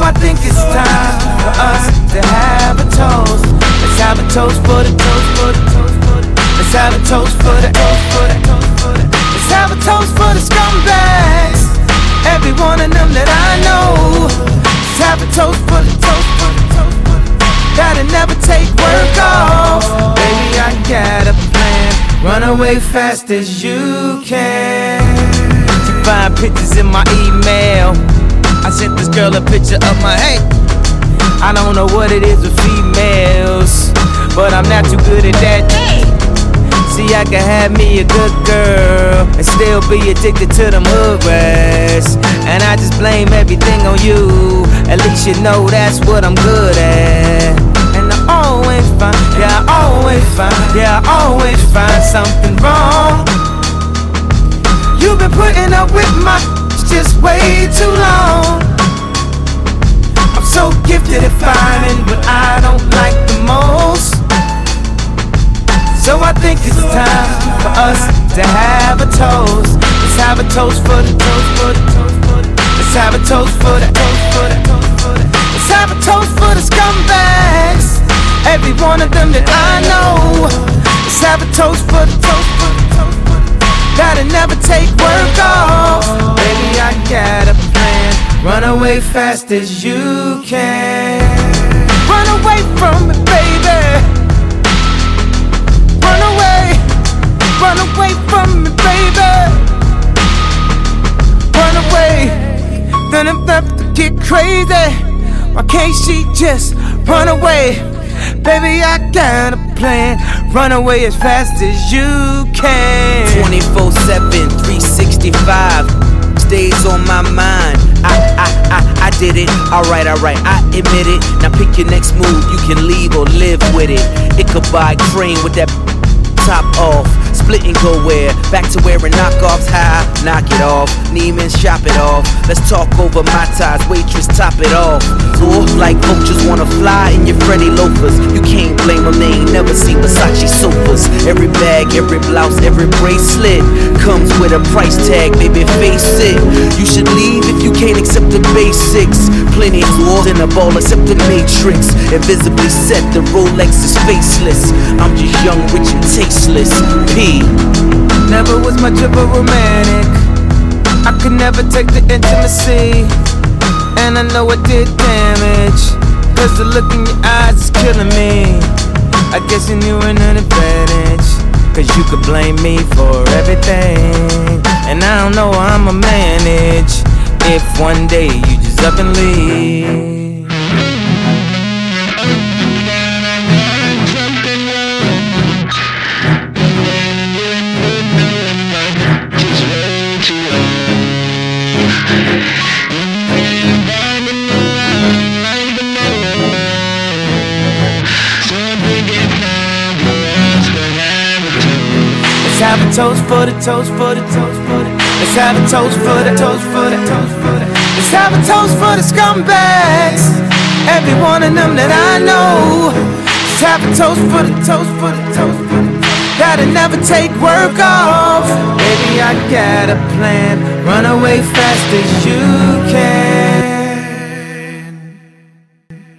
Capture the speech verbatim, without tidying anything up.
I think it's time for us to have a toast. Let's have a toast for the toast for the toast for the. Let's have a toast for the toast for the toast for the. Let's have a toast for the scumbags, every one of them that I know. Let's have a toast for the toast for the toast for the. That'll never take work off. Baby, I got a plan. Run away fast as you can. She find pictures in my email. I sent this girl a picture of my hey. I don't know what it is with females, but I'm not too good at that. See, I can have me a good girl and still be addicted to them hood rats. And I just blame everything on you. At least you know that's what I'm good at. And I always find, yeah, I always find, yeah, I always find something wrong. You've been putting up with my just way too long. I'm so gifted at finding what I don't like the most. So I think it's time for us to have a toast. Let's have a toast for the toast for the toast for the. Let's have a toast for the toast for the toast for the. Let's have a toast for the scumbags, every one of them that I know. Let's have a toast for the toast for the toast for the. That'll never take work off. Baby, I got a plan. Run away fast as you can. Run away from me, baby. Run away, run away from me, baby. Run away, then I'm left to get crazy. Why can't she just run away? Baby, I got a plan. Run away as fast as you can. twenty-four seven, three sixty-five stays on my mind. I, I, I, I did it. Alright, alright, I admit it. Now pick your next move. You can leave or live with it. Ichabod Crane with that top off, split and go where? Back to wearing knockoffs, high, knock it off. Neiman, shop it off. Let's talk over my ties, waitress, top it off. Or like vultures wanna fly in your Freddy loafers. You can't blame them, they ain't never seen Versace sofas. Every bag, every blouse, every bracelet comes with a price tag, baby, face it. You should leave if you can't accept the basics. Plenty more than a ball except the Matrix. Invisibly set, the Rolex is faceless. I'm just young, rich and tasteless. P. Never was much of a romantic. I could never take the intimacy, and I know it did damage, cause the look in your eyes is killing me. I guess you knew an advantage, cause you could blame me for everything. And I don't know how I'ma manage if one day you just up and leave. Let's have a toast for the toast for the toast for the. Let's have a toast for the toast for the toast for the. Let's have a toast for the scumbags, every one of them that I know. Let's have a toast for the toast for the toast for the. That'll never take work off. Baby, I got a plan. Run away fast as you can.